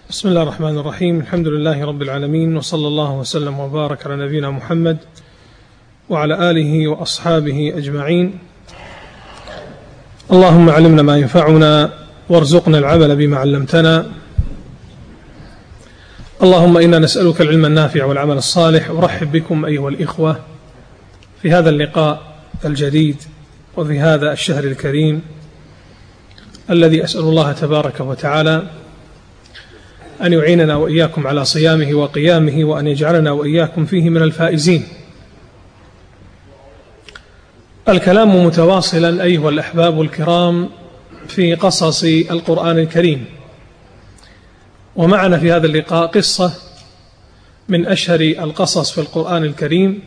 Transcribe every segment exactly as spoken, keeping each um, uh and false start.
بسم الله الرحمن الرحيم. الحمد لله رب العالمين، وصلى الله وسلم وبارك على نبينا محمد وعلى آله وأصحابه أجمعين. اللهم علمنا ما ينفعنا وارزقنا العمل بما علمتنا. اللهم إنا نسألك العلم النافع والعمل الصالح. أرحب بكم أيها الإخوة في هذا اللقاء الجديد وفي هذا الشهر الكريم الذي أسأل الله تبارك وتعالى أن يعيننا وإياكم على صيامه وقيامه، وأن يجعلنا وإياكم فيه من الفائزين. الكلام متواصلا أيها الأحباب الكرام في قصص القرآن الكريم، ومعنا في هذا اللقاء قصة من أشهر القصص في القرآن الكريم،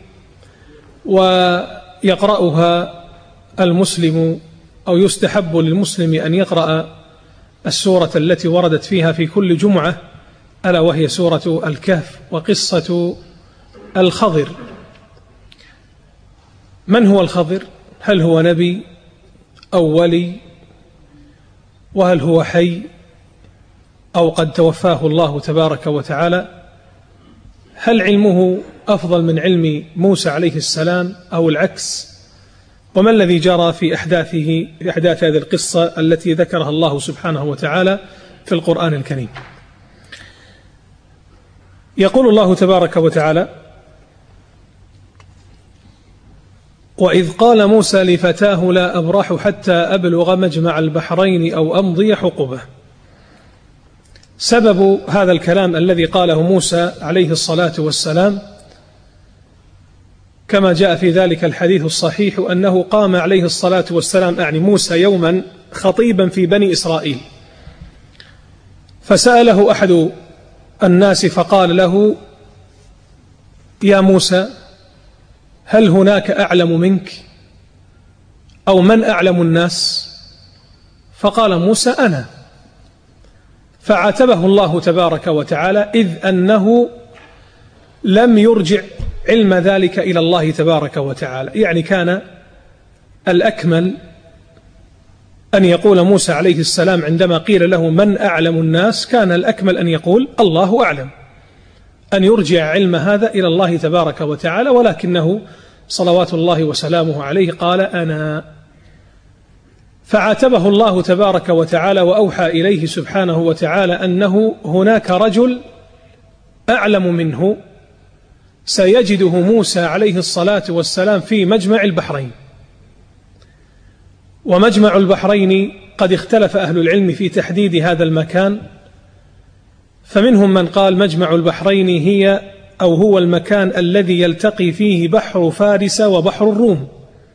ويقرأها المسلم أو يستحب للمسلم أن يقرأ السورة التي وردت فيها في كل جمعة، ألا وهي سورة الكهف وقصة الخضر. من هو الخضر؟ هل هو نبي أو ولي؟ وهل هو حي أو قد توفاه الله تبارك وتعالى؟ هل علمه أفضل من علم موسى عليه السلام أو العكس؟ وما الذي جرى في أحداثه في أحداث هذه القصة التي ذكرها الله سبحانه وتعالى في القرآن الكريم؟ يقول الله تبارك وتعالى: وإذ قال موسى لفتاه لا أبرح حتى أبلغ مجمع البحرين أو أمضي حقبة. سبب هذا الكلام الذي قاله موسى عليه الصلاة والسلام كما جاء في ذلك الحديث الصحيح أنه قام عليه الصلاة والسلام أعني موسى يوما خطيبا في بني إسرائيل، فسأله أحد الناس فقال له: يا موسى، هل هناك أعلم منك أو من أعلم الناس؟ فقال موسى: أنا. فعاتبه الله تبارك وتعالى إذ أنه لم يرجع علم ذلك إلى الله تبارك وتعالى، يعني كان الأكمل أن يقول موسى عليه السلام عندما قيل له من أعلم الناس، كان الأكمل أن يقول الله أعلم، أن يرجع علم هذا إلى الله تبارك وتعالى، ولكنه صلوات الله وسلامه عليه قال أنا. فعاتبه الله تبارك وتعالى وأوحى إليه سبحانه وتعالى أنه هناك رجل أعلم منه سيجده موسى عليه الصلاة والسلام في مجمع البحرين. ومجمع البحرين قد اختلف أهل العلم في تحديد هذا المكان، فمنهم من قال مجمع البحرين هي أو هو المكان الذي يلتقي فيه بحر فارس وبحر الروم،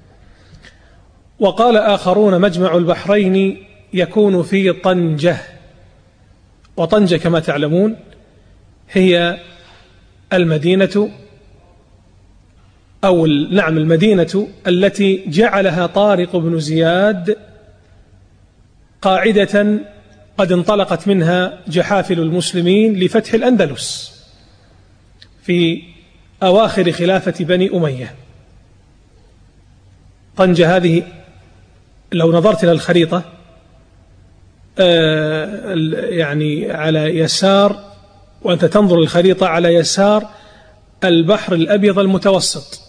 وقال آخرون مجمع البحرين يكون في طنجة. وطنجة كما تعلمون هي المدينة أو نعم المدينة التي جعلها طارق بن زياد قاعدة قد انطلقت منها جحافل المسلمين لفتح الأندلس في أواخر خلافة بني أمية. طنجة هذه لو نظرت إلى الخريطة يعني على يسار، وأنت تنظر الخريطة على يسار البحر الأبيض المتوسط،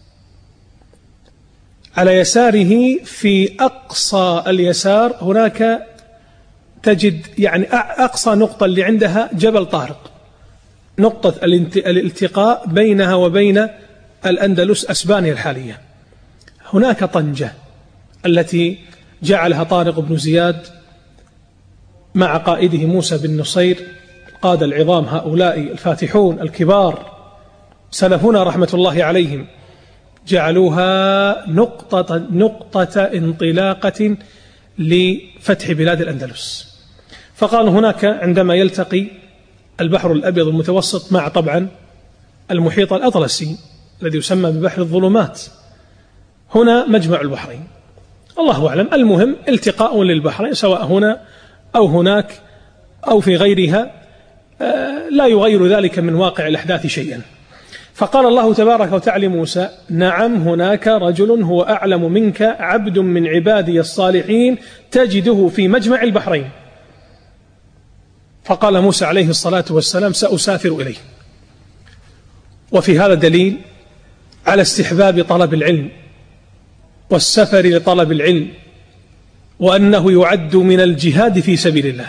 على يساره في أقصى اليسار هناك تجد يعني أقصى نقطة اللي عندها جبل طارق، نقطة الالتقاء بينها وبين الأندلس أسبانيا الحالية. هناك طنجة التي جعلها طارق بن زياد مع قائده موسى بن نصير، قادة العظام هؤلاء الفاتحون الكبار سلفنا رحمة الله عليهم، جعلوها نقطة, نقطة انطلاقة لفتح بلاد الأندلس. فقالوا هناك عندما يلتقي البحر الأبيض المتوسط مع طبعا المحيط الأطلسي الذي يسمى ببحر الظلمات، هنا مجمع البحرين. الله أعلم، المهم التقاء للبحرين سواء هنا أو هناك أو في غيرها، لا يغير ذلك من واقع الأحداث شيئا. فقال الله تبارك وتعالى موسى: نعم هناك رجل هو أعلم منك، عبد من عبادي الصالحين تجده في مجمع البحرين. فقال موسى عليه الصلاة والسلام سأسافر إليه. وفي هذا دليل على استحباب طلب العلم والسفر لطلب العلم، وأنه يعد من الجهاد في سبيل الله،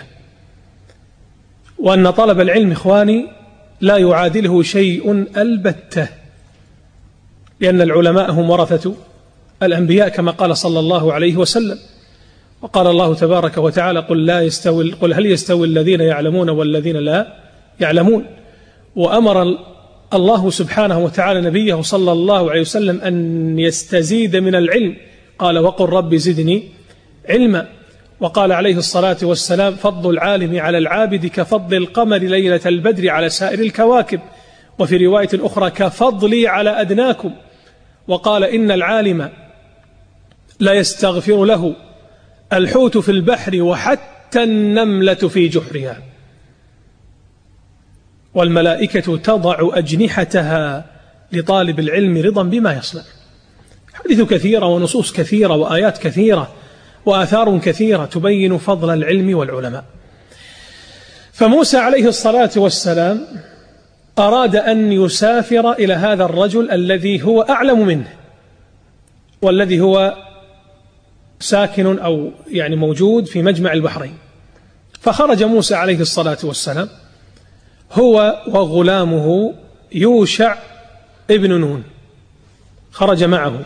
وأن طلب العلم إخواني لا يعادله شيء البتة، لأن العلماء هم ورثة الأنبياء كما قال صلى الله عليه وسلم. وقال الله تبارك وتعالى قل, لا يستوي قل هل يستوي الذين يعلمون والذين لا يعلمون. وأمر الله سبحانه وتعالى نبيه صلى الله عليه وسلم أن يستزيد من العلم، قال وقل رب زدني علما. وقال عليه الصلاة والسلام فضل العالم على العابد كفضل القمر ليلة البدر على سائر الكواكب، وفي رواية أخرى كفضلي على أدناكم. وقال إن العالم لا يستغفر له الحوت في البحر وحتى النملة في جحرها، والملائكة تضع أجنحتها لطالب العلم رضا بما يصنع. حديث كثيرة ونصوص كثيرة وآيات كثيرة وآثار كثيرة تبين فضل العلم والعلماء. فموسى عليه الصلاة والسلام أراد أن يسافر إلى هذا الرجل الذي هو أعلم منه، والذي هو ساكن أو يعني موجود في مجمع البحرين. فخرج موسى عليه الصلاة والسلام هو وغلامه يوشع ابن نون، خرج معه.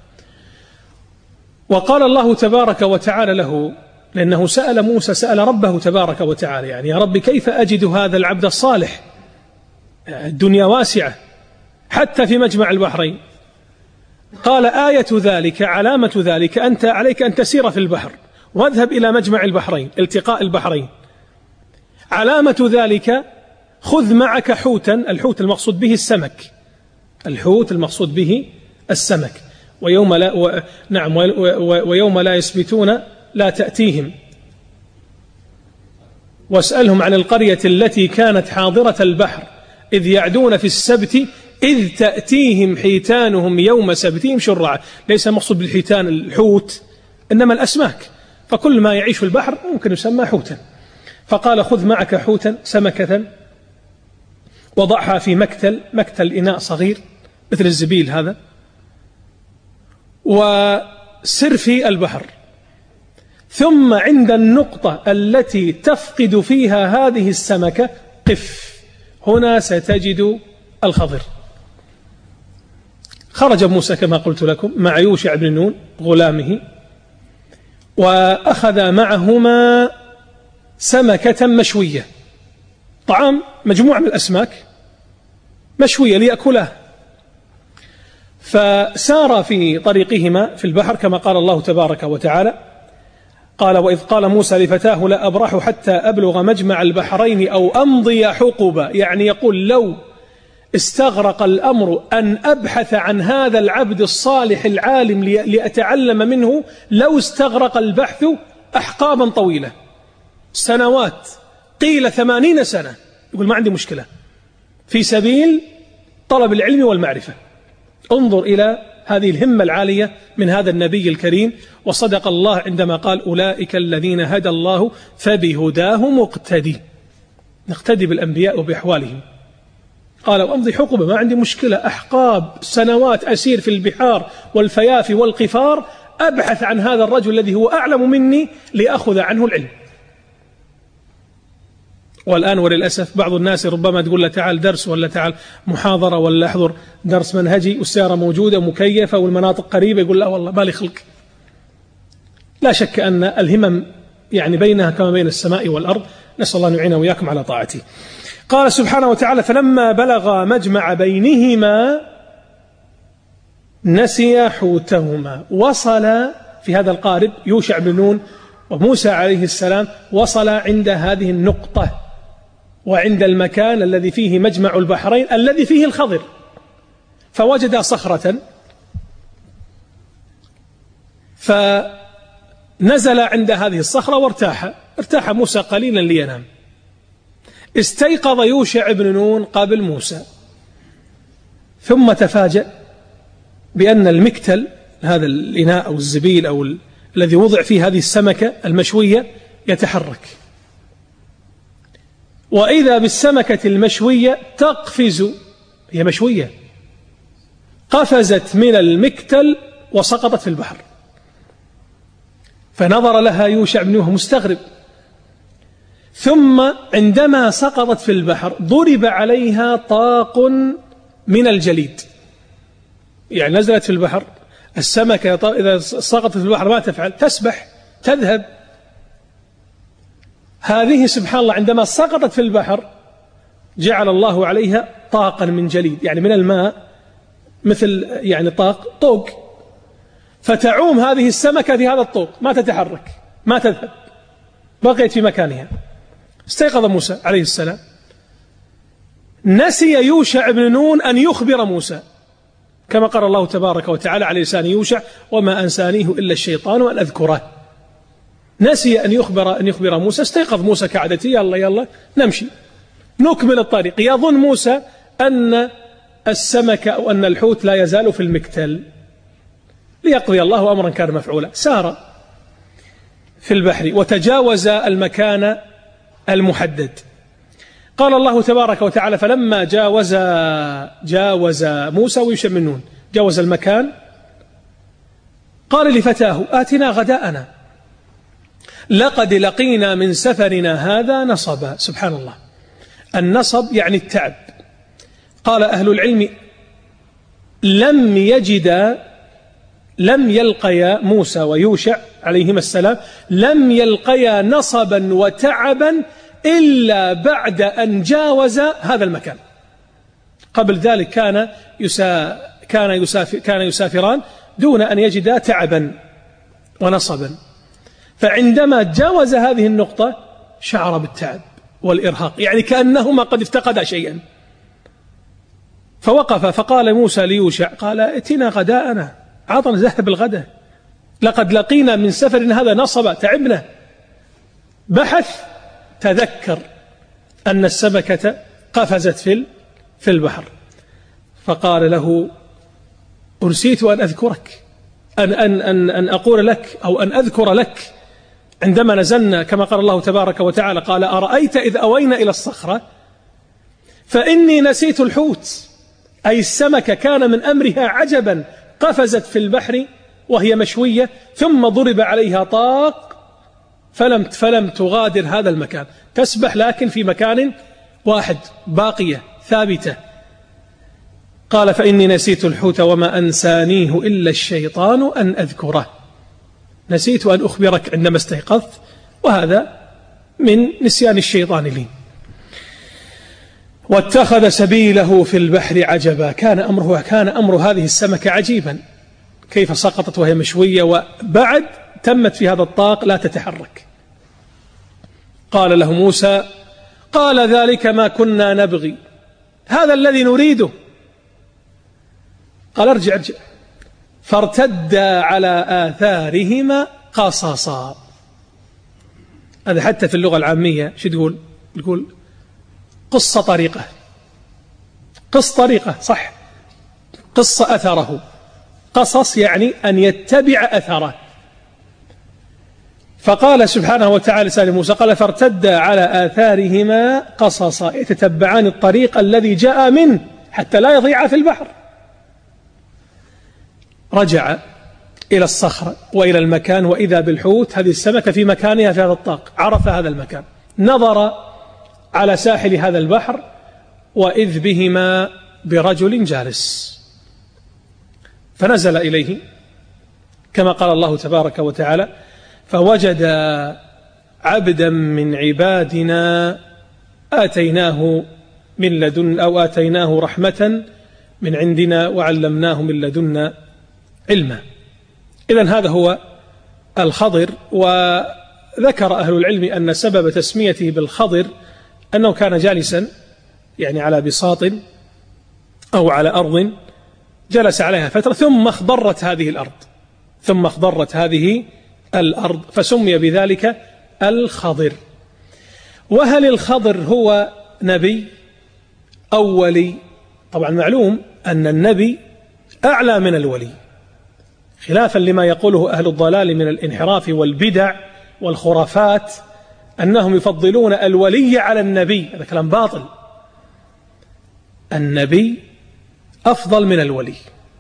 وقال الله تبارك وتعالى له، لأنه سأل موسى سأل ربه تبارك وتعالى يعني يا رب كيف أجد هذا العبد الصالح، الدنيا واسعة حتى في مجمع البحرين. قال آية ذلك علامة ذلك أنت عليك أن تسير في البحر واذهب إلى مجمع البحرين التقاء البحرين. علامة ذلك خذ معك حوتا، الحوت المقصود به السمك، الحوت المقصود به السمك. ويوم لا و... نعم و... و... ويوم لا يسبتون لا تأتيهم واسألهم عن القرية التي كانت حاضرة البحر إذ يعدون في السبت إذ تأتيهم حيتانهم يوم سبتهم شرعا. ليس مقصود بالحيتان الحوت إنما الأسماك، فكل ما يعيش في البحر ممكن يسمى حوتا. فقال خذ معك حوتا سمكة وضعها في مكتل، مكتل إناء صغير مثل الزبيل هذا، وسر في البحر، ثم عند النقطة التي تفقد فيها هذه السمكة قف، هنا ستجد الخضر. خرج موسى كما قلت لكم مع يوشع بن نون غلامه، وأخذ معهما سمكة مشوية، طعام مجموعة من الأسماك مشوية ليأكلها. فسار في طريقهما في البحر كما قال الله تبارك وتعالى قال وإذ قال موسى لفتاه لا أبرح حتى أبلغ مجمع البحرين أو أمضي حقبا، يعني يقول لو استغرق الأمر أن أبحث عن هذا العبد الصالح العالم لأتعلم منه، لو استغرق البحث أحقابا طويلة سنوات، قيل ثمانين سنة، يقول ما عندي مشكلة في سبيل طلب العلم والمعرفة. انظر إلى هذه الهمة العالية من هذا النبي الكريم. وصدق الله عندما قال أولئك الذين هدى الله فبهداه مقتدي، نقتدي بالأنبياء وبأحوالهم. قال وأمضي حقبة، ما عندي مشكلة، أحقاب سنوات أسير في البحار والفيافي والقفار أبحث عن هذا الرجل الذي هو أعلم مني لأخذ عنه العلم. والآن وللأسف بعض الناس ربما تقول له تعال درس ولا تعال محاضرة ولا احضر درس منهجي والسيارة موجودة مكيفة والمناطق قريبة، يقول لا والله ما لي خلق. لا شك أن الهمم يعني بينها كما بين السماء والأرض، نسأل الله أن يعيننا وإياكم على طاعته. قال سبحانه وتعالى فلما بلغ مجمع بينهما نسي حوتهما. وصل في هذا القارب يوشع بن نون وموسى عليه السلام، وصل عند هذه النقطة وعند المكان الذي فيه مجمع البحرين الذي فيه الخضر، فوجد صخرة فنزل عند هذه الصخرة وارتاح، ارتاح موسى قليلا لينام. استيقظ يوشع بن نون قبل موسى، ثم تفاجأ بأن المكتل هذا الإناء أو الزبيل أو الذي وضع فيه هذه السمكة المشوية يتحرك. وإذا بالسمكة المشوية تقفز، هي مشوية، قفزت من المكتل وسقطت في البحر. فنظر لها يوشع بن نون مستغرب، ثم عندما سقطت في البحر ضرب عليها طاق من الجليد، يعني نزلت في البحر. السمكة إذا سقطت في البحر ما تفعل؟ تسبح تذهب. هذه سبحان الله عندما سقطت في البحر جعل الله عليها طاقا من جليد، يعني من الماء، مثل يعني طاق طوق، فتعوم هذه السمكة في هذا الطوق، ما تتحرك ما تذهب، بقيت في مكانها. استيقظ موسى عليه السلام، نسي يوشع بن نون أن يخبر موسى، كما قال الله تبارك وتعالى على لسان يوشع: وما أنسانيه إلا الشيطان أن أذكره. نسي أن يخبر أن يخبر موسى. استيقظ موسى كعادته: يلا يلا نمشي نكمل الطريق. يظن موسى أن السمكة أو أن الحوت لا يزال في المكتل، ليقضي الله أمرا كان مفعولا. سار في البحر وتجاوز المكان المحدد. قال الله تبارك وتعالى: فلما جاوز جاوز موسى ويوشع بن نون، جاوز المكان، قال لفتاه: آتنا غداءنا لقد لقينا من سفرنا هذا نصبا. سبحان الله، النصب يعني التعب. قال أهل العلم: لم يجد لم يلقيا موسى ويوشع عليهما السلام لم يلقيا نصبا وتعبا إلا بعد أن جاوز هذا المكان. قبل ذلك كان يسا كان يسافر كان يسافران دون أن يجدا تعبا ونصبا، فعندما جاوز هذه النقطة شعر بالتعب والإرهاق، يعني كأنهما قد افتقدا شيئا. فوقف فقال موسى ليوشع، قال: ائتنا غداءنا، عطنا ذهب الغداء، لقد لقينا من سفرنا هذا نصبا، تعبنا. بحث، تذكر أن السمكة قفزت في في البحر، فقال له: أرسيت أن أذكرك، أن, أن, أن, أن أقول لك أو أن أذكر لك عندما نزلنا، كما قال الله تبارك وتعالى: قال: أرأيت إذ أوينا إلى الصخرة فإني نسيت الحوت، أي السمكة كان من أمرها عجبا، قفزت في البحر وهي مشوية، ثم ضرب عليها طاق فلم فلم تغادر هذا المكان، تسبح لكن في مكان واحد باقية ثابتة. قال: فإني نسيت الحوت وما أنسانيه إلا الشيطان أن أذكره. نسيت أن أخبرك عندما استيقظت، وهذا من نسيان الشيطان لي. واتخذ سبيله في البحر عجبا، كان أمره كان أمر هذه السمكة عجيبا، كيف سقطت وهي مشوية وبعد تمت في هذا الطاق لا تتحرك. قال له موسى: قال: ذلك ما كنا نبغي، هذا الذي نريده. قال: ارجع ارجع. فارتدا على آثارهما قصصا. هذا حتى في اللغة العامية شو تقول؟ تقول قصة طريقة، قص طريقة، صح، قص أثره. قصص يعني أن يتبع أثره. فقال سبحانه وتعالى سأل موسى، قال: فارتدا على آثارهما قصصا، يتتبعان الطريق الذي جاء منه حتى لا يضيع في البحر. رجع إلى الصخرة وإلى المكان، وإذا بالحوت، هذه السمكة في مكانها في هذا الطاق، عرف هذا المكان، نظر على ساحل هذا البحر، وإذ بهما برجل جالس، فنزل إليه كما قال الله تبارك وتعالى: فوجد عبدا من عبادنا آتيناه من لدن أو آتيناه رحمة من عندنا وعلمناه من لدنا علما. إذن هذا هو الخضر. وذكر أهل العلم أن سبب تسميته بالخضر أنه كان جالسا يعني على بساط أو على أرض، جلس عليها فترة ثم اخضرت هذه الأرض ثم اخضرت هذه الأرض فسمي بذلك الخضر. وهل الخضر هو نبي أو ولي؟ طبعا معلوم أن النبي أعلى من الولي، خلافا لما يقوله أهل الضلال من الانحراف والبدع والخرافات. أنهم يفضلون الولي على النبي، هذا كلام باطل. النبي أفضل من الولي.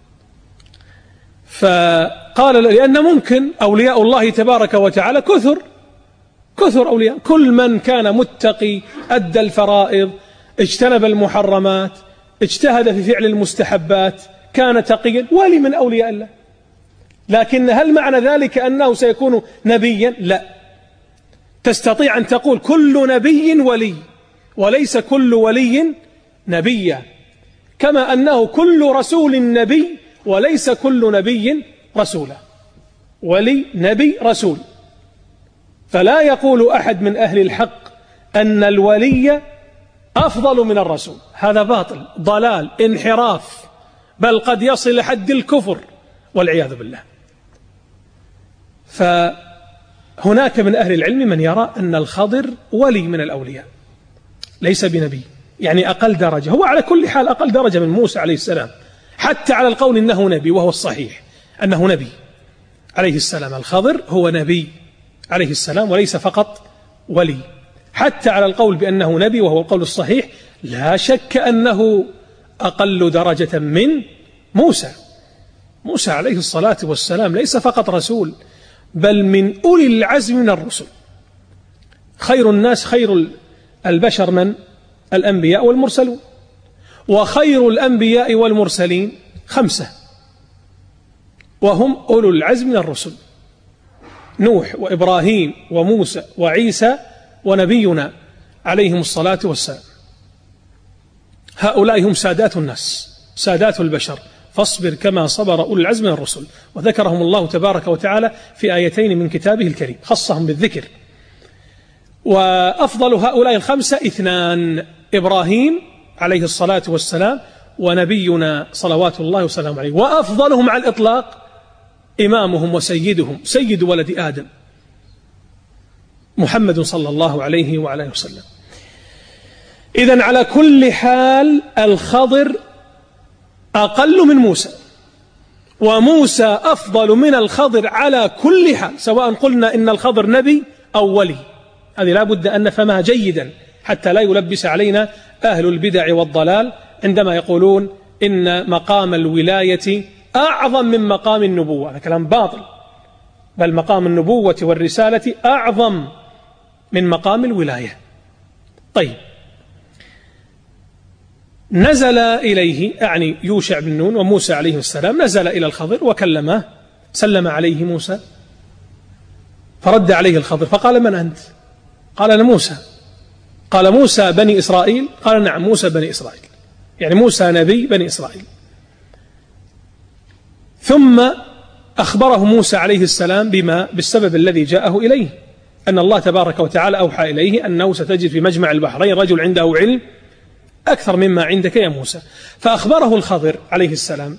فقال لأن ممكن أولياء الله تبارك وتعالى كثر كثر أولياء، كل من كان متقي أدى الفرائض اجتنب المحرمات اجتهد في فعل المستحبات كان تقيا ولي من أولياء الله. لكن هل معنى ذلك أنه سيكون نبيا؟ لا. تستطيع أن تقول كل نبي ولي وليس كل ولي نبيا، كما أنه كل رسول نبي وليس كل نبي رسولا. ولي نبي رسول. فلا يقول أحد من أهل الحق أن الولي أفضل من الرسول، هذا باطل ضلال انحراف، بل قد يصل لحد الكفر والعياذ بالله. فهناك من أهل العلم من يرى أن الخضر ولي من الأولياء ليس بنبي، يعني أقل درجة، هو على كل حال أقل درجة من موسى عليه السلام، حتى على القول إنه نبي، وهو الصحيح أنه نبي عليه السلام. الخضر هو نبي عليه السلام وليس فقط ولي، حتى على القول بأنه نبي وهو القول الصحيح. لا شك أنه أقل درجة من موسى. موسى عليه الصلاة والسلام ليس فقط رسول، بل من أولي العزم من الرسل. خير الناس خير البشر من الأنبياء والمرسلون، وخير الأنبياء والمرسلين خمسة وهم أولو العزم من الرسل: نوح وإبراهيم وموسى وعيسى ونبينا عليهم الصلاة والسلام. هؤلاء هم سادات الناس سادات البشر، فاصبر كما صبر أولو العزم من الرسل. وذكرهم الله تبارك وتعالى في آيتين من كتابه الكريم، خصهم بالذكر. وأفضل هؤلاء الخمسة اثنان: إبراهيم عليه الصلاة والسلام ونبينا صلوات الله وسلامه عليه. وأفضلهم على الإطلاق إمامهم وسيدهم سيد ولد آدم محمد صلى الله عليه وعلى آله وسلم. إذن على كل حال الخضر أقل من موسى، وموسى أفضل من الخضر على كل حال، سواء قلنا إن الخضر نبي أو ولي. هذه لا بد أن نفهمها جيدا حتى لا يلبس علينا أهل البدع والضلال عندما يقولون إن مقام الولاية أعظم من مقام النبوة. هذا كلام باطل، بل مقام النبوة والرسالة أعظم من مقام الولاية. طيب، نزل إليه أعني يوشع بن نون وموسى عليه السلام، نزل إلى الخضر وكلمه، سلم عليه موسى فرد عليه الخضر فقال: من أنت؟ قال: أنا موسى. قال: موسى بني إسرائيل؟ قال: نعم، موسى بني إسرائيل، يعني موسى نبي بني إسرائيل. ثم أخبره موسى عليه السلام بما بالسبب الذي جاءه إليه، أن الله تبارك وتعالى أوحى إليه أنه ستجد في مجمع البحرين رجل عنده علم أكثر مما عندك يا موسى. فأخبره الخضر عليه السلام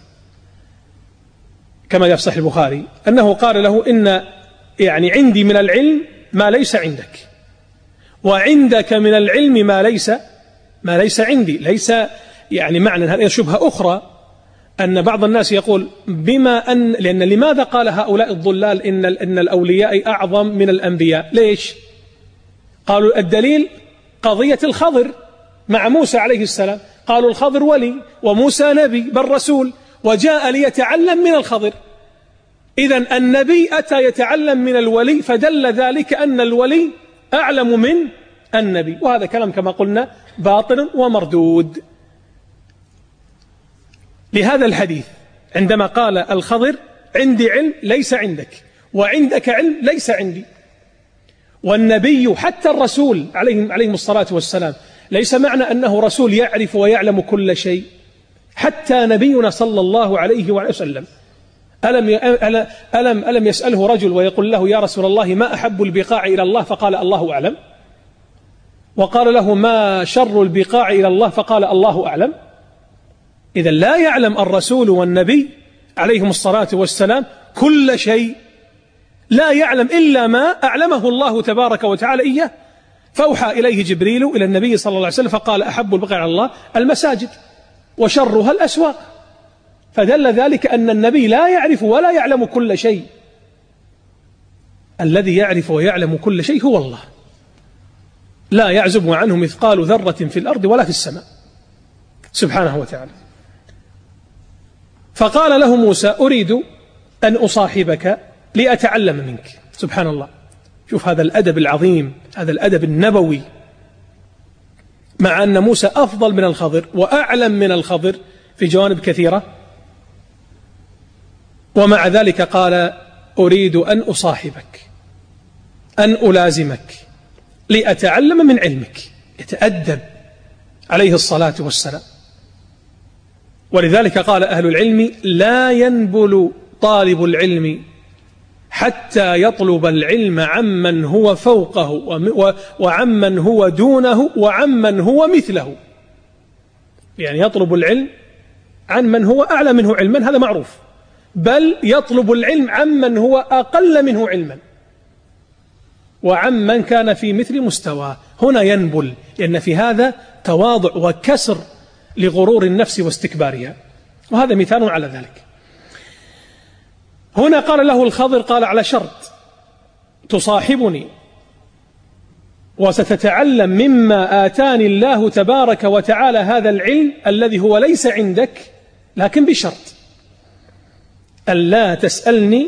كما في صحيح البخاري أنه قال له: إن يعني عندي من العلم ما ليس عندك، وعندك من العلم ما ليس ما ليس عندي. ليس يعني معنى هذه شبهة أخرى أن بعض الناس يقول بما أن لأن لماذا قال هؤلاء الضلال إن إن الأولياء أعظم من الأنبياء؟ ليش؟ قالوا الدليل قضية الخضر مع موسى عليه السلام، قالوا الخضر ولي وموسى نبي بل رسول، وجاء ليتعلم من الخضر. إذن النبي أتى يتعلم من الولي، فدل ذلك أن الولي أعلم من النبي، وهذا كلام كما قلنا باطل ومردود. لهذا الحديث عندما قال الخضر: عندي علم ليس عندك، وعندك علم ليس عندي. والنبي حتى الرسول عليهم عليهم الصلاة والسلام ليس معنى أنه رسول يعرف ويعلم كل شيء. حتى نبينا صلى الله عليه وسلم ألم ألم ألم يسأله رجل ويقول له: يا رسول الله ما أحب البقاع إلى الله؟ فقال: الله أعلم. وقال له: ما شر البقاع إلى الله؟ فقال: الله أعلم. إذا لا يعلم الرسول والنبي عليهم الصلاة والسلام كل شيء، لا يعلم إلا ما أعلمه الله تبارك وتعالى إياه. فأوحى إليه جبريل إلى النبي صلى الله عليه وسلم فقال: أحب البقاع على الله المساجد وشرها الأسواق. فدل ذلك أن النبي لا يعرف ولا يعلم كل شيء، الذي يعرف ويعلم كل شيء هو الله لا يعزب عنه مثقال ذرة في الأرض ولا في السماء سبحانه وتعالى. فقال له موسى أريد أن أصاحبك لأتعلم منك. سبحان الله، شوف هذا الأدب العظيم، هذا الأدب النبوي، مع أن موسى أفضل من الخضر وأعلم من الخضر في جوانب كثيرة، ومع ذلك قال أريد أن أصاحبك، أن ألازمك لأتعلم من علمك. يتأدب عليه الصلاة والسلام. ولذلك قال أهل العلم لا ينبل طالب العلم حتى يطلب العلم عمن هو فوقه وعمن هو دونه وعمن هو مثله. يعني يطلب العلم عن من هو أعلى منه علما، هذا معروف، بل يطلب العلم عمن هو أقل منه علما وعمن كان في مثل مستواه. هنا ينبل، لأن في هذا تواضع وكسر لغرور النفس واستكبارها، وهذا مثال على ذلك. هنا قال له الخضر، قال على شرط تصاحبني وستتعلم مما آتاني الله تبارك وتعالى هذا العلم الذي هو ليس عندك، لكن بشرط ألا تسألني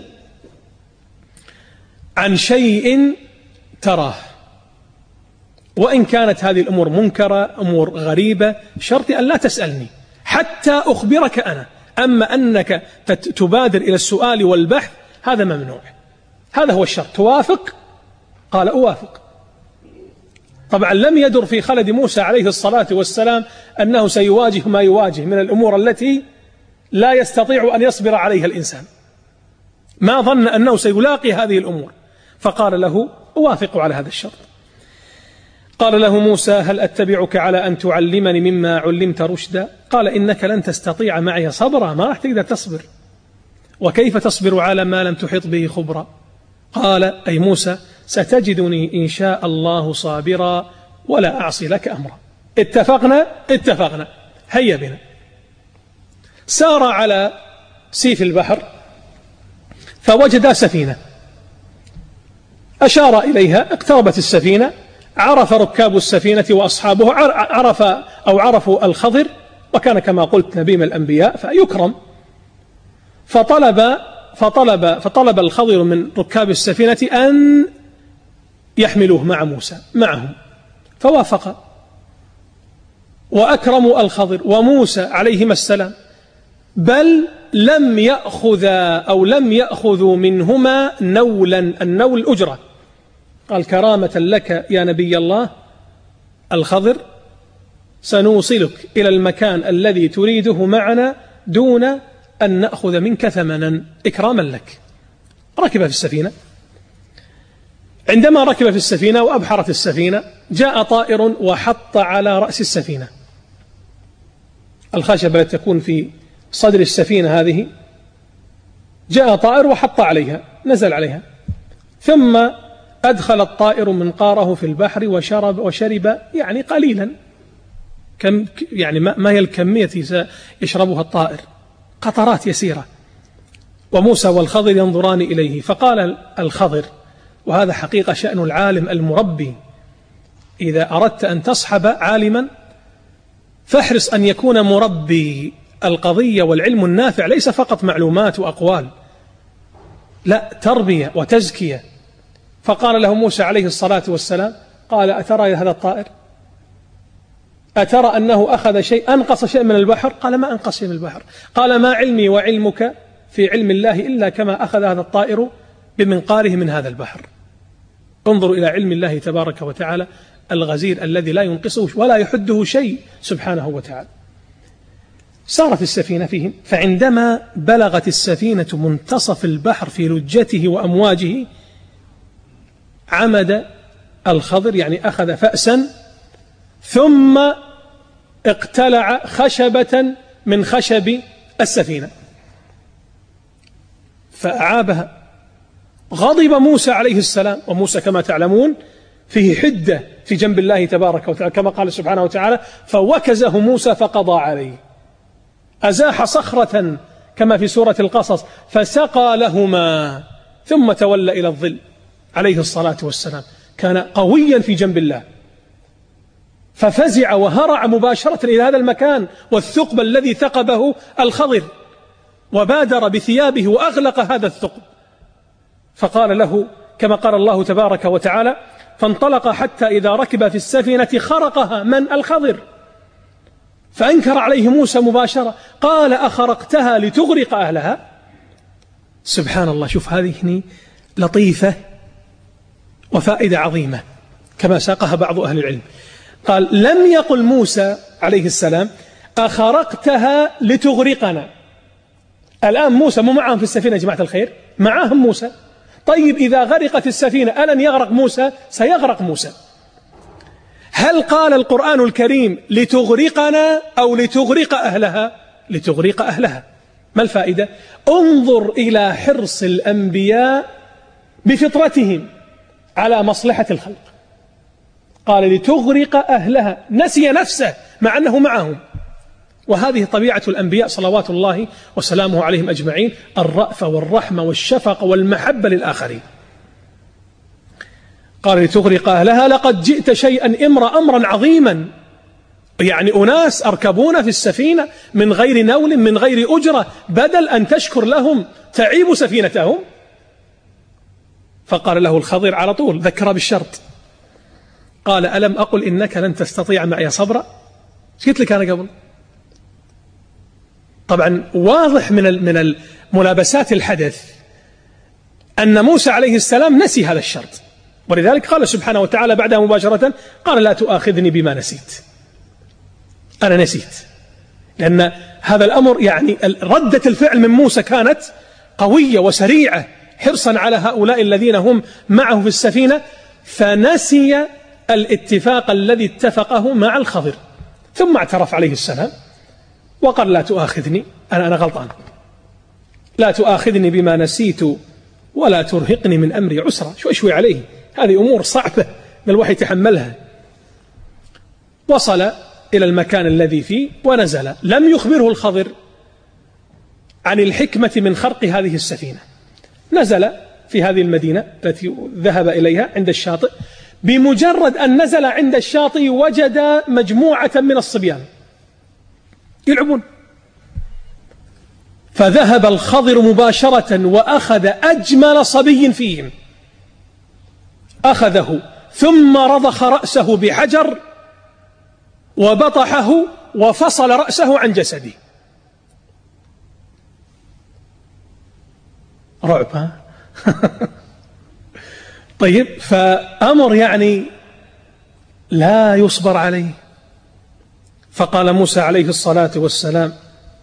عن شيء تراه، وإن كانت هذه الأمور منكرة أمور غريبة، شرط أن لا تسألني حتى أخبرك أنا. أما أنك تبادر إلى السؤال والبحث هذا ممنوع. هذا هو الشرط. توافق؟ قال أوافق. طبعا لم يدر في خلد موسى عليه الصلاة والسلام أنه سيواجه ما يواجه من الأمور التي لا يستطيع أن يصبر عليها الإنسان. ما ظن أنه سيلاقي هذه الأمور، فقال له أوافق على هذا الشرط. قال له موسى هل أتبعك على أن تعلمني مما علمت رشدا؟ قال إنك لن تستطيع معي صبرا، ما راح تقدر تصبر، وكيف تصبر على ما لم تحط به خبرا؟ قال أي موسى ستجدني إن شاء الله صابرا ولا أعصي لك أمرا. اتفقنا اتفقنا هيا بنا. سار على سيف البحر فوجد سفينة، أشار إليها، اقتربت السفينة، عرف ركاب السفينة وأصحابه، عرف أو عرفوا الخضر، وكان كما قلت نبي من الأنبياء فيكرم، فطلب فطلب فطلب الخضر من ركاب السفينة أن يحملوه مع موسى معهم، فوافق وأكرموا الخضر وموسى عليهما السلام، بل لم يأخذ أو لم يأخذوا منهما نولا، النول أجرة. قال كرامة لك يا نبي الله الخضر سنوصلك إلى المكان الذي تريده معنا دون أن نأخذ منك ثمنا، إكراما لك. ركب في السفينة. عندما ركب في السفينة وأبحرت السفينة جاء طائر وحط على رأس السفينة، الخشبة التي تكون في صدر السفينة هذه، جاء طائر وحط عليها، نزل عليها، ثم أدخل الطائر منقاره في البحر وشرب وشرب يعني قليلا، كم يعني ما هي الكمية يشربها الطائر؟ قطرات يسيرة. وموسى والخضر ينظران إليه، فقال الخضر، وهذا حقيقة شأن العالم المربي، إذا أردت أن تصحب عالما فاحرص أن يكون مربي القضية، والعلم النافع ليس فقط معلومات وأقوال، لا، تربية وتزكية. فقال له موسى عليه الصلاة والسلام، قال أترى هذا الطائر؟ أترى أنه أخذ شيء، أنقص شيء من البحر؟ قال ما أنقص شيء من البحر. قال ما علمي وعلمك في علم الله إلا كما أخذ هذا الطائر بمنقاره من هذا البحر. انظروا إلى علم الله تبارك وتعالى الغزير الذي لا ينقصه ولا يحده شيء سبحانه وتعالى. سارت السفينة فيهم، فعندما بلغت السفينة منتصف البحر في لجته وأمواجه عمد الخضر، يعني أخذ فأسا ثم اقتلع خشبة من خشب السفينة فأعابها. غضب موسى عليه السلام، وموسى كما تعلمون فيه حدة في جنب الله تبارك وتعالى، كما قال سبحانه وتعالى فوكزه موسى فقضى عليه، أزاح صخرة كما في سورة القصص فسقى لهما ثم تولى إلى الظل عليه الصلاة والسلام. كان قويا في جنب الله ففزع وهرع مباشرة إلى هذا المكان والثقب الذي ثقبه الخضر، وبادر بثيابه وأغلق هذا الثقب. فقال له كما قال الله تبارك وتعالى: فانطلق حتى إذا ركب في السفينة خرقها من الخضر، فأنكر عليه موسى مباشرة، قال: أخرقتها لتغرق أهلها؟ سبحان الله. شوف هذه لطيفة وفائدة عظيمة كما ساقها بعض أهل العلم. قال: لم يقل موسى عليه السلام: أخرقتها لتغرقنا. الآن موسى مو معهم في السفينة يا جماعة الخير، معهم موسى. طيب إذا غرقت السفينة ألن يغرق موسى؟ سيغرق موسى. هل قال القرآن الكريم لتغرقنا أو لتغرق أهلها؟ لتغرق أهلها. ما الفائدة؟ انظر إلى حرص الأنبياء بفطرتهم على مصلحة الخلق. قال لتغرق أهلها، نسي نفسه مع أنه معهم. وهذه طبيعة الأنبياء صلوات الله وسلامه عليهم أجمعين، الرأفة والرحمة والشفقة والمحبة للآخرين. قال لتغرق أهلها لقد جئت شيئا إمرا، أمرا عظيما. يعني أناس أركبون في السفينة من غير نول من غير أجرة، بدل أن تشكر لهم تعيب سفينتهم. فقال له الخضر على طول، ذكر بالشرط، قال: ألم أقل إنك لن تستطيع معي صبرا؟ ايش قلت لك أنا قبل؟ طبعا واضح من من الملابسات الحدث أن موسى عليه السلام نسي هذا الشرط، ولذلك قال سبحانه وتعالى بعدها مباشرة: قال: لا تؤاخذني بما نسيت، أنا نسيت. لأن هذا الأمر يعني ردة الفعل من موسى كانت قوية وسريعة، حرصا على هؤلاء الذين هم معه في السفينة، فنسي الاتفاق الذي اتفقه مع الخضر. ثم اعترف عليه السلام وقال: لا تؤاخذني، أنا أنا غلطان، لا تؤاخذني بما نسيت ولا ترهقني من أمري عسرا. شوي شوي عليه، هذه أمور صعبة الواحد يتحملها. وصل إلى المكان الذي فيه ونزل. لم يخبره الخضر عن الحكمة من خرق هذه السفينة. نزل في هذه المدينة التي ذهب إليها عند الشاطئ. بمجرد أن نزل عند الشاطئ وجد مجموعة من الصبيان يلعبون، فذهب الخضر مباشرة وأخذ أجمل صبي فيهم، أخذه ثم رضخ رأسه بحجر وبطحه وفصل رأسه عن جسده. رعب ها؟ طيب، فأمر يعني لا يصبر عليه. فقال موسى عليه الصلاة والسلام،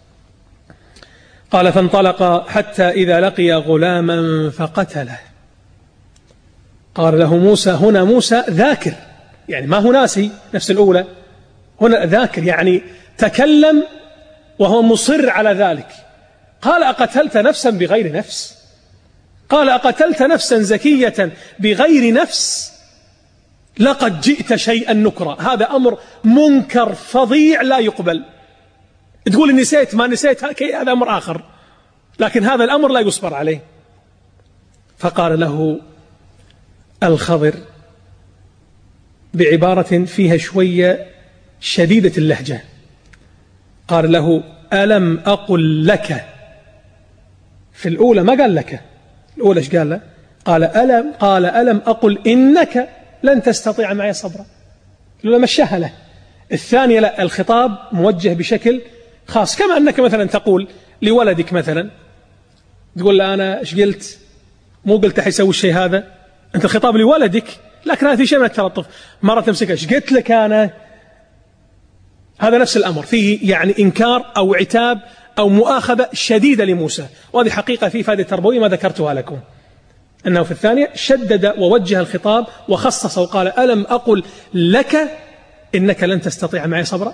قال: فانطلق حتى إذا لقي غلاما فقتله. قال له موسى، هنا موسى ذاكر، يعني ما هو ناسي نفس الأولى، هنا ذاكر يعني تكلم وهو مصر على ذلك. قال: أقتلت نفسا بغير نفس؟ قال: أقتلت نفسا زكية بغير نفس؟ لقد جئت شيئا نكرا. هذا أمر منكر فظيع لا يقبل. تقول نسيت ما نسيت، هذا أمر آخر، لكن هذا الأمر لا يصبر عليه. فقال له الخضر بعبارة فيها شوية شديدة اللهجة، قال له: ألم أقل لك؟ في الأولى ما قال لك، الأولى إيش قال له؟ قال ألم قال ألم أقل إنك لن تستطيع معي صبرا. الأولى مشاها له، الثانية لا، الخطاب موجه بشكل خاص. كما أنك مثلا تقول لولدك مثلا، تقول له أنا إيش قلت؟ مو قلت حيسوي الشيء هذا، أنت الخطاب لولدك، لكن هذا في شيء من التلطف. مرة تمسكه، إيش قلت لك أنا؟ هذا نفس الأمر، فيه يعني إنكار أو عتاب أو مؤاخذة شديدة لموسى. وهذه حقيقة في فائدة تربوية ما ذكرتها لكم، أنه في الثانية شدد ووجه الخطاب وخصص وقال: ألم أقل لك إنك لن تستطيع معي صبرا؟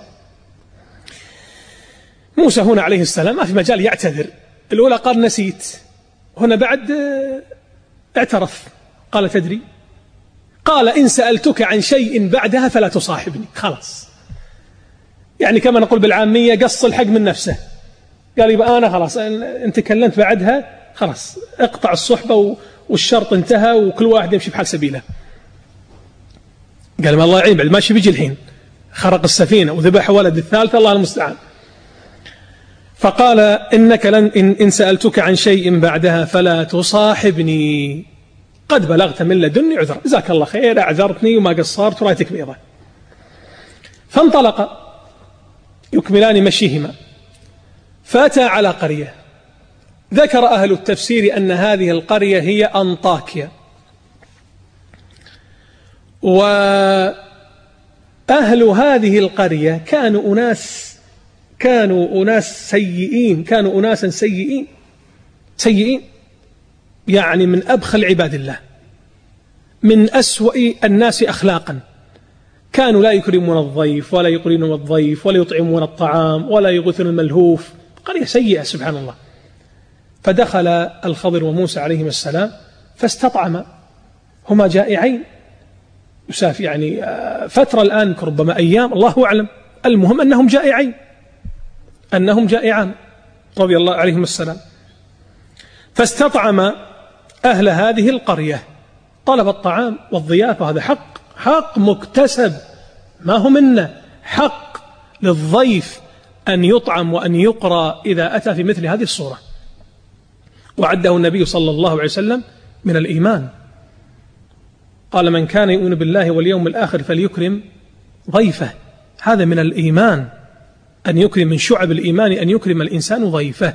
موسى هنا عليه السلام ما في مجال يعتذر. الأولى قال نسيت، هنا بعد اعترف. قال: تدري؟ قال: إن سألتك عن شيء بعدها فلا تصاحبني. خلاص، يعني كما نقول بالعامية قص الحق من نفسه. قال: يبقى أنا خلاص إن تكلمت بعدها خلاص اقطع الصحبة والشرط انتهى وكل واحد يمشي بحال سبيله. قال: ما الله يعين، بعد ماشي بيجي الحين، خرق السفينة وذبح ولد الثالث، الله المستعان. فقال إنك لن إن, إن سألتك عن شيء بعدها فلا تصاحبني، قد بلغت من لدني عذرا، جزاك الله خير، أعذرتني وما قصرت ورايتك بيضة. فانطلق يكملان مشيهما، فأتى على قرية. ذكر أهل التفسير أن هذه القرية هي أنطاكيا، وأهل هذه القرية كانوا أناس كانوا أناس سيئين، كانوا أناسا سيئين سيئين يعني من أبخل عباد الله، من أسوأ الناس أخلاقا. كانوا لا يكرمون الضيف ولا يقرنون الضيف ولا يطعمون الطعام ولا يغثون الملهوف، قرية سيئة سبحان الله. فدخل الخضر وموسى عليهما السلام فاستطعما، هما جائعين، يسافي يعني فترة الآن ربما أيام الله أعلم، المهم أنهم جائعين أنهم جائعان رضي الله عليهم السلام. فاستطعم أهل هذه القرية، طلب الطعام والضيافة، هذا حق حق مكتسب، ما هو منا، حق للضيف أن يطعم وأن يقرأ إذا أتى في مثل هذه الصورة. وعده النبي صلى الله عليه وسلم من الإيمان، قال من كان يؤمن بالله واليوم الآخر فليكرم ضيفه، هذا من الإيمان، أن يكرم، من شعب الإيمان أن يكرم الإنسان ضيفه.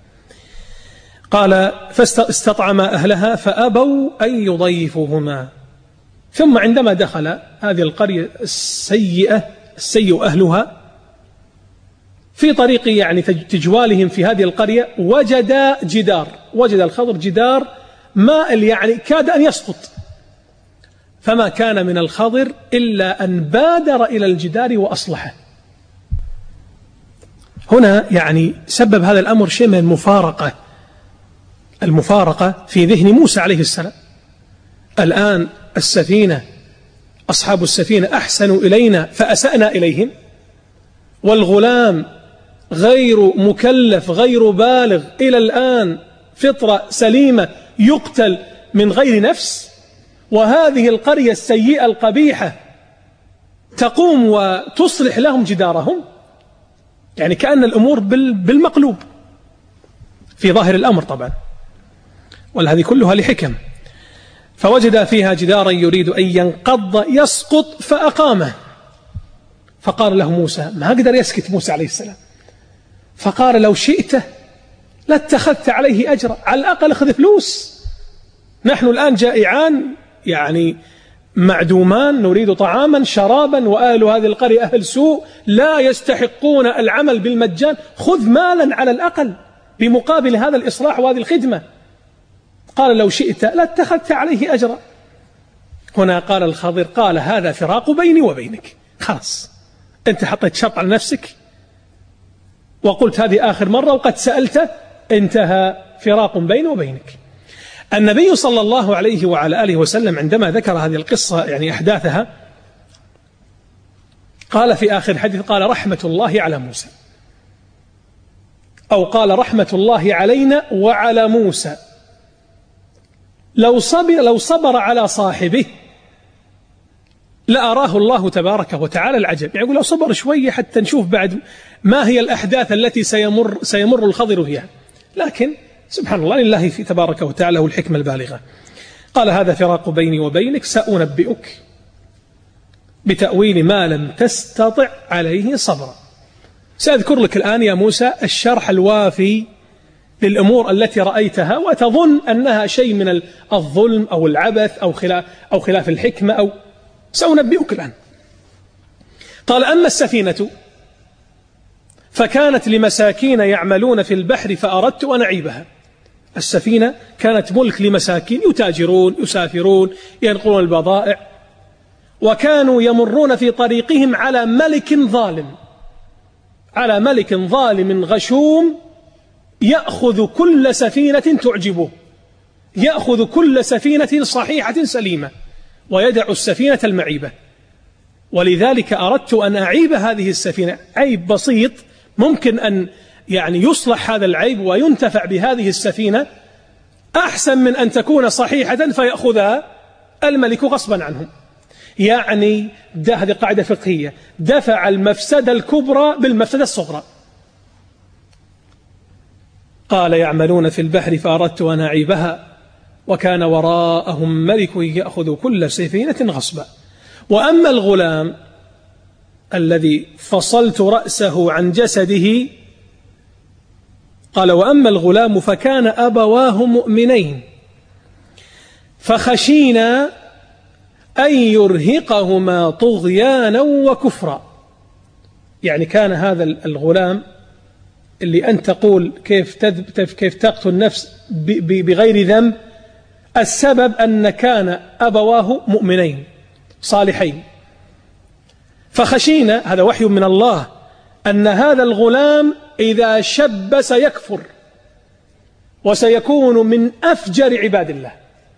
قال فاستطعم أهلها فأبوا أن يضيفوهما. ثم عندما دخل هذه القرية السيئة السيء أهلها في طريق يعني تجوالهم في هذه القرية، وجد جدار، وجد الخضر جدار ماء يعني كاد أن يسقط، فما كان من الخضر إلا أن بادر إلى الجدار وأصلحه. هنا يعني سبب هذا الأمر شيء من المفارقة المفارقة في ذهن موسى عليه السلام. الآن السفينة، أصحاب السفينة أحسنوا إلينا فأسأنا إليهم، والغلام غير مكلف غير بالغ إلى الآن فطرة سليمة يقتل من غير نفس، وهذه القرية السيئة القبيحة تقوم وتصلح لهم جدارهم، يعني كأن الأمور بالمقلوب في ظاهر الأمر طبعا، وهذه كلها لحكم. فوجد فيها جدارا يريد أن ينقض يسقط فأقامه. فقال له موسى، ما قدر يسكت موسى عليه السلام، فقال لو شئت لاتخذت عليه أجرا، على الأقل أخذ فلوس، نحن الآن جائعان يعني معدومان، نريد طعاما شرابا، وأهل هذه القرية أهل سوء لا يستحقون العمل بالمجان، خذ مالا على الأقل بمقابل هذا الإصلاح وهذه الخدمة. قال لو شئت لاتخذت عليه أجرا. هنا قال الخضر، قال هذا فراق بيني وبينك، خلاص أنت حطيت شرط على نفسك وقلت هذه آخر مرة وقد سألت، انتهى فراق بيني وبينك. النبي صلى الله عليه وعلى آله وسلم عندما ذكر هذه القصة يعني أحداثها، قال في آخر الحديث، قال رحمة الله على موسى، أو قال رحمة الله علينا وعلى موسى، لو صبر, لو صبر على صاحبه لأراه الله تبارك وتعالى العجب. يعني يقول لو صبر شوية حتى نشوف بعد ما هي الأحداث التي سيمر, سيمر الخضر فيها، لكن سبحان الله لله في تبارك وتعالى الحكمة البالغة. قال هذا فراق بيني وبينك، سأنبئك بتأويل ما لم تستطع عليه صبرا. سأذكر لك الآن يا موسى الشرح الوافي للأمور التي رأيتها وتظن أنها شيء من الظلم أو العبث أو خلاف, أو خلاف الحكمة، أو سأنبئك الآن. قال أما السفينة فكانت لمساكين يعملون في البحر فأردت أن أعيبها. السفينة كانت ملك لمساكين يتاجرون يسافرون ينقلون البضائع، وكانوا يمرون في طريقهم على ملك ظالم على ملك ظالم غشوم يأخذ كل سفينة تعجبه، يأخذ كل سفينة صحيحة سليمة ويدع السفينة المعيبة. ولذلك أردت أن أعيب هذه السفينة، عيب بسيط ممكن أن يعني يصلح هذا العيب وينتفع بهذه السفينة، أحسن من أن تكون صحيحة فيأخذها الملك غصبا عنهم. يعني هذه قاعدة فقهية، دفع المفسدة الكبرى بالمفسدة الصغرى. قال يعملون في البحر فأردت أن أعيبها وكان وراءهم ملك يأخذ كل سفينة غصبا. وأما الغلام الذي فصلت رأسه عن جسده، قال وأما الغلام فكان أبواه مؤمنين فخشينا أن يرهقهما طغيانا وكفرا. يعني كان هذا الغلام اللي أنت تقول كيف كيف تقتل النفس بغير ذنب، السبب أن كان أبواه مؤمنين صالحين، فخشينا، هذا وحي من الله، أن هذا الغلام إذا شب سيكفر وسيكون من أفجر عباد الله.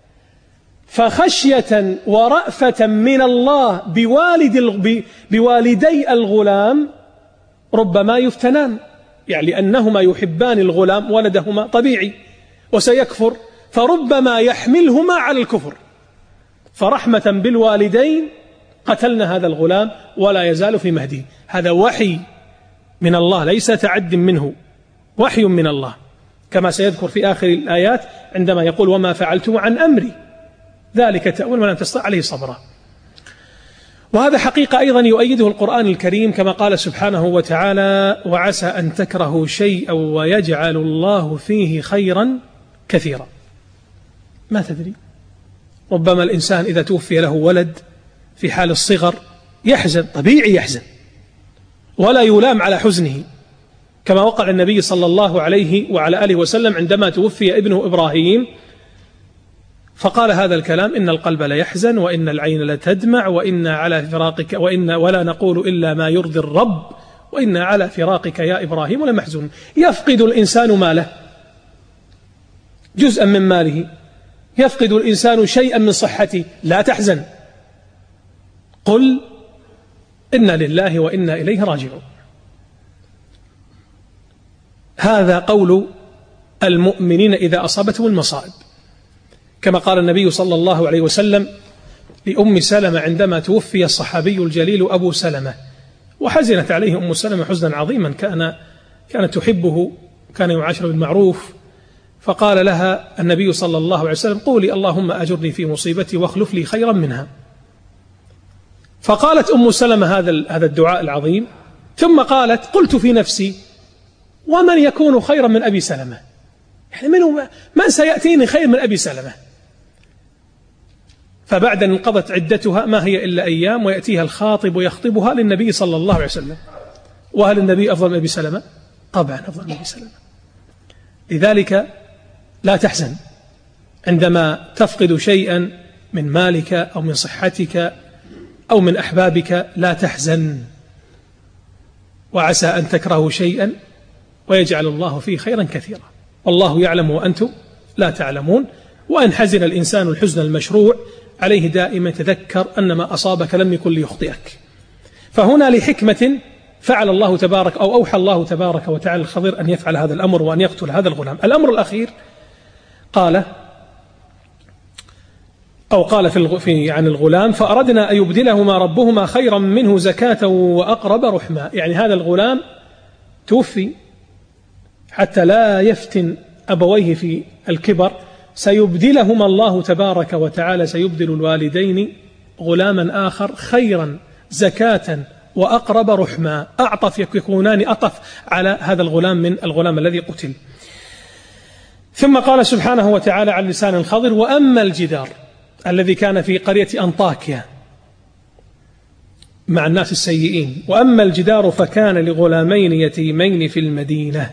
فخشية ورأفة من الله بوالد بوالدي الغلام ربما يفتنان، يعني لأنهما يحبان الغلام ولدهما طبيعي وسيكفر، فربما يحملهما على الكفر، فرحمة بالوالدين قتلنا هذا الغلام ولا يزال في مهده. هذا وحي من الله ليس تعد منه، وحي من الله، كما سيذكر في آخر الآيات عندما يقول وما فعلته عن أمري ذلك تأويل ما لم تستطع عليه صبرا. وهذا حقيقة أيضا يؤيده القرآن الكريم كما قال سبحانه وتعالى وعسى أن تكرهوا شيئا ويجعل الله فيه خيرا كثيرا. ما تدري، ربما الإنسان إذا توفي له ولد في حال الصغر يحزن، طبيعي يحزن ولا يلام على حزنه، كما وقع النبي صلى الله عليه وعلى آله وسلم عندما توفي ابنه إبراهيم فقال هذا الكلام إن القلب لا يحزن وإن العين لا تدمع وإن على فراقك وإن ولا نقول إلا ما يرضي الرب وإن على فراقك يا إبراهيم لمحزون. يفقد الإنسان ماله، جزءا من ماله، يفقد الإنسان شيئا من صحته، لا تحزن، قل إنا لله وإنا إليه راجعون. هذا قول المؤمنين إذا أصابتهم المصائب، كما قال النبي صلى الله عليه وسلم لأم سلمة عندما توفي الصحابي الجليل أبو سلمة، وحزنت عليه أم سلمة حزنا عظيما، كان كانت تحبه، كان يعاشر بالمعروف، فقال لها النبي صلى الله عليه وسلم قولي اللهم أجرني في مصيبتي واخلف لي خيرا منها. فقالت أم سلمة هذا هذا الدعاء العظيم، ثم قالت قلت في نفسي ومن يكون خيرا من أبي سلمة، يعني من من سيأتيني خير من أبي سلمة؟ فبعد أن انقضت عدتها ما هي إلا أيام ويأتيها الخاطب ويخطبها للنبي صلى الله عليه وسلم. وهل النبي أفضل من أبي سلمة؟ طبعا أفضل من أبي سلمة. لذلك لا تحزن عندما تفقد شيئا من مالك أو من صحتك أو من أحبابك، لا تحزن، وعسى أن تكرهوا شيئا ويجعل الله فيه خيرا كثيرا، والله يعلم وأنتم لا تعلمون. وأن حزن الإنسان الحزن المشروع عليه دائما تذكر أن ما أصابك لم يكن ليخطئك. فهنا لحكمة فعل الله تبارك أو أوحى الله تبارك وتعالى الخضر أن يفعل هذا الأمر وأن يقتل هذا الغلام. الأمر الأخير قال أو قال في, في عن الغلام فأردنا أن يبدلهما ربهما خيرا منه زكاة وأقرب رحما. يعني هذا الغلام توفي حتى لا يفتن أبويه في الكبر، سيبدلهما الله تبارك وتعالى، سيبدل الوالدين غلاما آخر خيرا زكاة وأقرب رحما. أعطف يكونان أطف على هذا الغلام من الغلام الذي قتل. ثم قال سبحانه وتعالى على لسان الخضر وأما الجدار الذي كان في قرية أنطاكيا مع الناس السيئين، وأما الجدار فكان لغلامين يتيمين في المدينة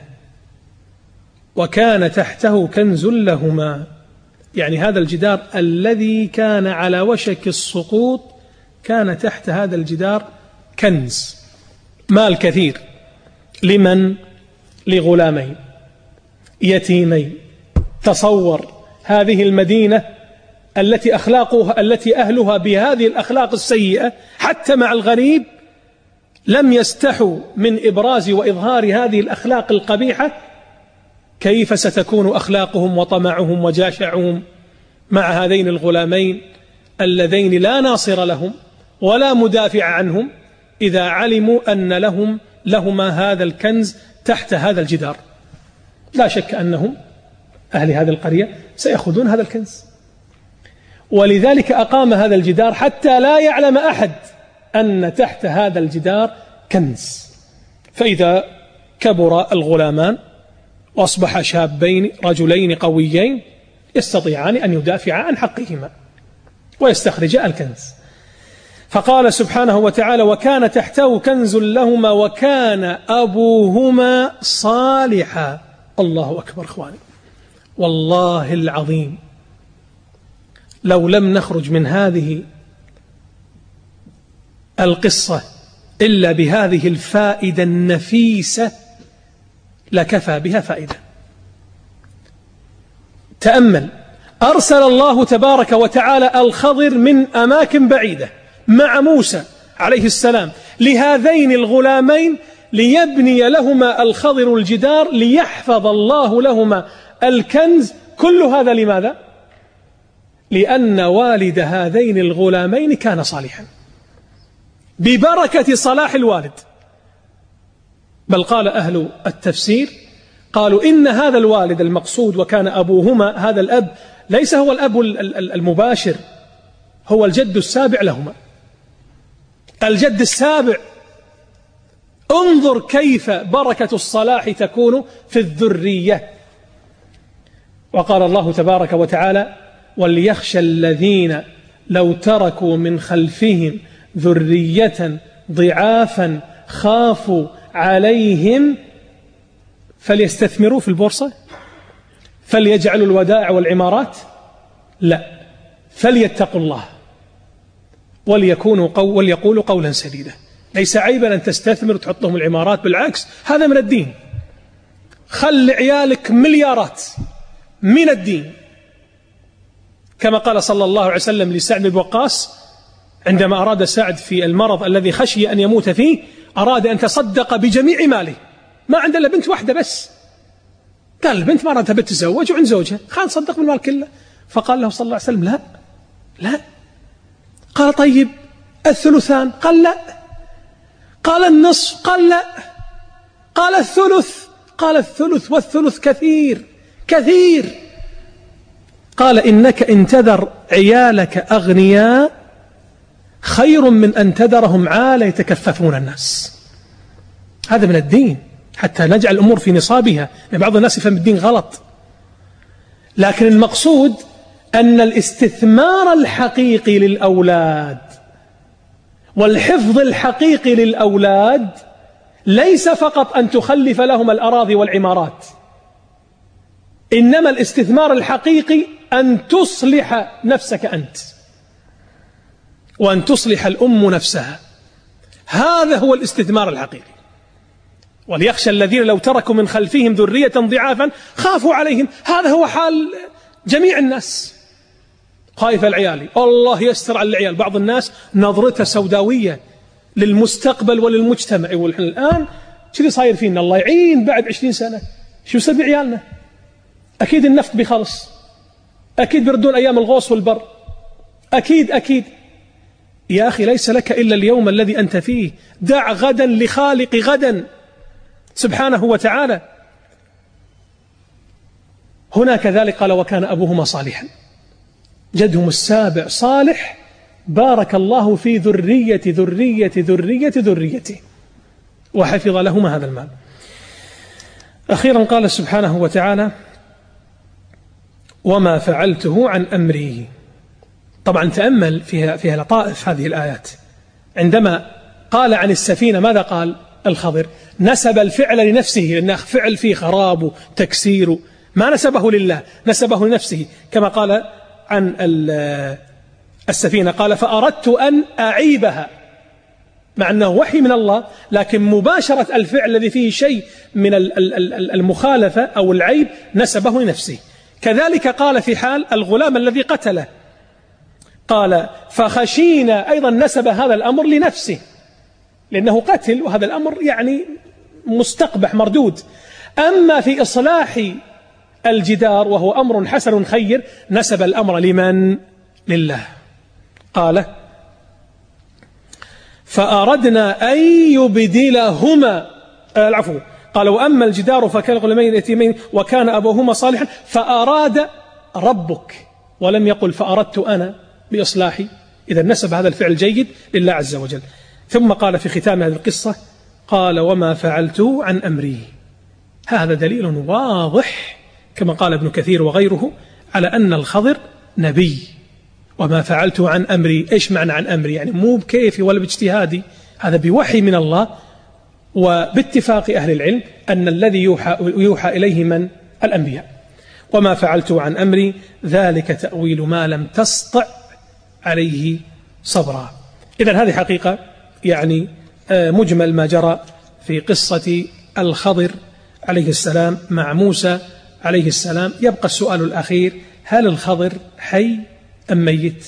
وكان تحته كنز لهما. يعني هذا الجدار الذي كان على وشك السقوط كان تحت هذا الجدار كنز، مال كثير. لمن؟ لغلامين يتيمين. تصور هذه المدينة التي أخلاقها التي أهلها بهذه الأخلاق السيئة، حتى مع الغريب لم يستحوا من إبراز وإظهار هذه الأخلاق القبيحة. كيف ستكون أخلاقهم وطمعهم وجاشعهم مع هذين الغلامين اللذين لا ناصر لهم ولا مدافع عنهم إذا علموا أن لهم لهما هذا الكنز تحت هذا الجدار. لا شك أنهم أهل هذه القرية سيأخذون هذا الكنز، ولذلك أقام هذا الجدار حتى لا يعلم أحد أن تحت هذا الجدار كنز. فإذا كبر الغلامان وأصبح شابين رجلين قويين يستطيعان أن يدافعا عن حقهما ويستخرجا الكنز. فقال سبحانه وتعالى: وكان تحته كنز لهما وكان أبوهما صالحا. الله أكبر إخواني، والله العظيم لو لم نخرج من هذه القصة إلا بهذه الفائدة النفيسة لكفى بها فائدة. تأمل، أرسل الله تبارك وتعالى الخضر من أماكن بعيدة مع موسى عليه السلام لهذين الغلامين ليبني لهما الخضر الجدار ليحفظ الله لهما الكنز. كل هذا لماذا؟ لأن والد هذين الغلامين كان صالحا ببركة صلاح الوالد. بل قال أهل التفسير قالوا إن هذا الوالد المقصود وكان أبوهما، هذا الأب ليس هو الأب المباشر، هو الجد السابع لهما، الجد السابع. انظر كيف بركة الصلاح تكون في الذرية. وقال الله تبارك وتعالى: وليخشى الذين لو تركوا من خلفهم ذرية ضعافا خافوا عليهم فليستثمروا في البورصة، فليجعلوا الودائع والعمارات، لا، فليتقوا الله وليكونوا قو وليقولوا قولا سديدا. ليس عيبا أن تستثمر وتحط لهم العمارات، بالعكس هذا من الدين. خل عيالك مليارات من الدين، كما قال صلى الله عليه وسلم لسعد بن وقاص عندما أراد سعد في المرض الذي خشي أن يموت فيه، أراد أن تصدق بجميع ماله، ما عنده إلا بنت واحدة بس، قال البنت ما أردتها بتتزوج وعند زوجها، خان صدق بالمال كله. فقال له صلى الله عليه وسلم: لا لا. قال: طيب الثلثان؟ قال: لا. قال: النصف؟ قال: لا. قال: الثلث؟ قال: الثلث والثلث كثير كثير. قال: إنك إن تذر عيالك أغنياء خير من أن تذرهم عالة يتكففون الناس. هذا من الدين، حتى نجعل الأمور في نصابها. بعض الناس يفهم الدين غلط، لكن المقصود أن الاستثمار الحقيقي للأولاد والحفظ الحقيقي للأولاد ليس فقط أن تخلف لهم الأراضي والعمارات، إنما الاستثمار الحقيقي أن تصلح نفسك أنت وأن تصلح الأم نفسها. هذا هو الاستثمار الحقيقي. وليخشى الذين لو تركوا من خلفهم ذرية ضعافا خافوا عليهم. هذا هو حال جميع الناس، خايف العيال، الله يستر على العيال. بعض الناس نظرته سوداوية للمستقبل وللمجتمع، يقول الآن شو صاير فينا، الله يعين بعد عشرين سنة شو يسوي عيالنا؟ أكيد النفط بيخلص، أكيد بيردون أيام الغوص والبر، أكيد أكيد. يا أخي ليس لك إلا اليوم الذي أنت فيه، دع غدا لخالق غدا سبحانه وتعالى. هنا كذلك قال: وكان أبوهما صالحا، جدهم السابع صالح، بارك الله في ذرية ذرية ذرية ذريته وحفظ لهما هذا المال. أخيرا قال سبحانه وتعالى: وما فعلته عن أمري. طبعا تأمل فيها, فيها لطائف هذه الآيات. عندما قال عن السفينة ماذا قال الخضر؟ نسب الفعل لنفسه، لأنه فعل فيه خراب تكسير، ما نسبه لله، نسبه لنفسه. كما قال عن السفينة قال: فأردت أن أعيبها، مع أنه وحي من الله، لكن مباشرة الفعل الذي فيه شيء من المخالفة أو العيب نسبه لنفسه. كذلك قال في حال الغلام الذي قتله، قال: فخشينا، أيضا نسب هذا الأمر لنفسه لأنه قتل، وهذا الأمر يعني مستقبح مردود. أما في إصلاح الجدار وهو أمر حسن خير نسب الأمر لمن؟ لله. قال: فأردنا أن يبدلهما العفو قال وأما الجدار فكان غلامين يتيمين وكان أبوهما صالحا فأراد ربك، ولم يقل فأردت أنا بإصلاحي. إذا نسب هذا الفعل جيد لله عز وجل. ثم قال في ختام هذه القصة قال وما فعلته عن أمري. هذا دليل واضح كما قال ابن كثير وغيره على أن الخضر نبي. وما فعلته عن أمري، إيش معنى عن أمري؟ يعني مو بكيفي ولا باجتهادي، هذا بوحي من الله، وباتفاق أهل العلم أن الذي يوحى, يوحى إليه من الأنبياء. وما فعلته عن أمري ذلك تأويل ما لم تسطع عليه صبرا. إذن هذه حقيقة يعني مجمل ما جرى في قصة الخضر عليه السلام مع موسى عليه السلام. يبقى السؤال الأخير: هل الخضر حي أم ميت؟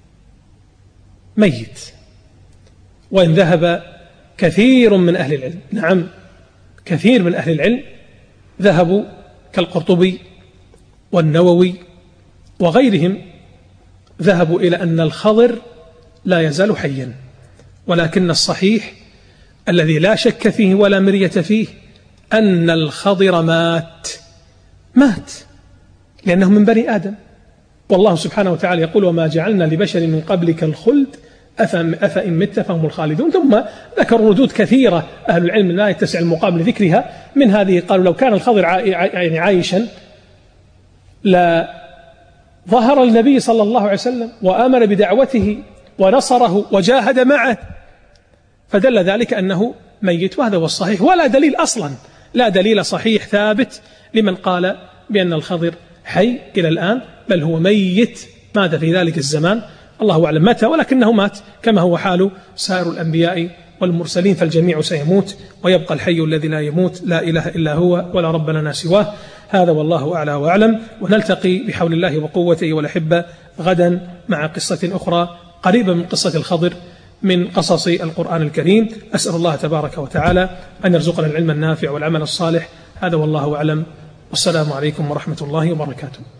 ميت. وإن ذهب كثير من أهل العلم، نعم كثير من أهل العلم ذهبوا كالقرطبي والنووي وغيرهم ذهبوا إلى أن الخضر لا يزال حيا، ولكن الصحيح الذي لا شك فيه ولا مرية فيه أن الخضر مات مات لأنه من بني آدم، والله سبحانه وتعالى يقول وما جعلنا لبشر من قبلك الخلد أفإن مت فهم الخالدون. ثم ذكروا ردود كثيرة أهل العلم لا يتسع المقام لذكرها. من هذه قالوا لو كان الخضر يعني عايشا لا ظهر النبي صلى الله عليه وسلم وآمن بدعوته ونصره وجاهد معه، فدل ذلك أنه ميت، وهذا هو الصحيح، ولا دليل أصلا، لا دليل صحيح ثابت لمن قال بأن الخضر حي إلى الآن، بل هو ميت مات في ذلك الزمان، الله أعلم متى، ولكنه مات كما هو حال سائر الأنبياء والمرسلين، فالجميع سيموت ويبقى الحي الذي لا يموت لا إله إلا هو ولا رب لنا سواه. هذا والله أعلى وأعلم، ونلتقي بحول الله وقوته والأحبة غدا مع قصة أخرى قريبة من قصة الخضر من قصص القرآن الكريم. أسأل الله تبارك وتعالى أن يرزقنا العلم النافع والعمل الصالح. هذا والله أعلم، والسلام عليكم ورحمة الله وبركاته.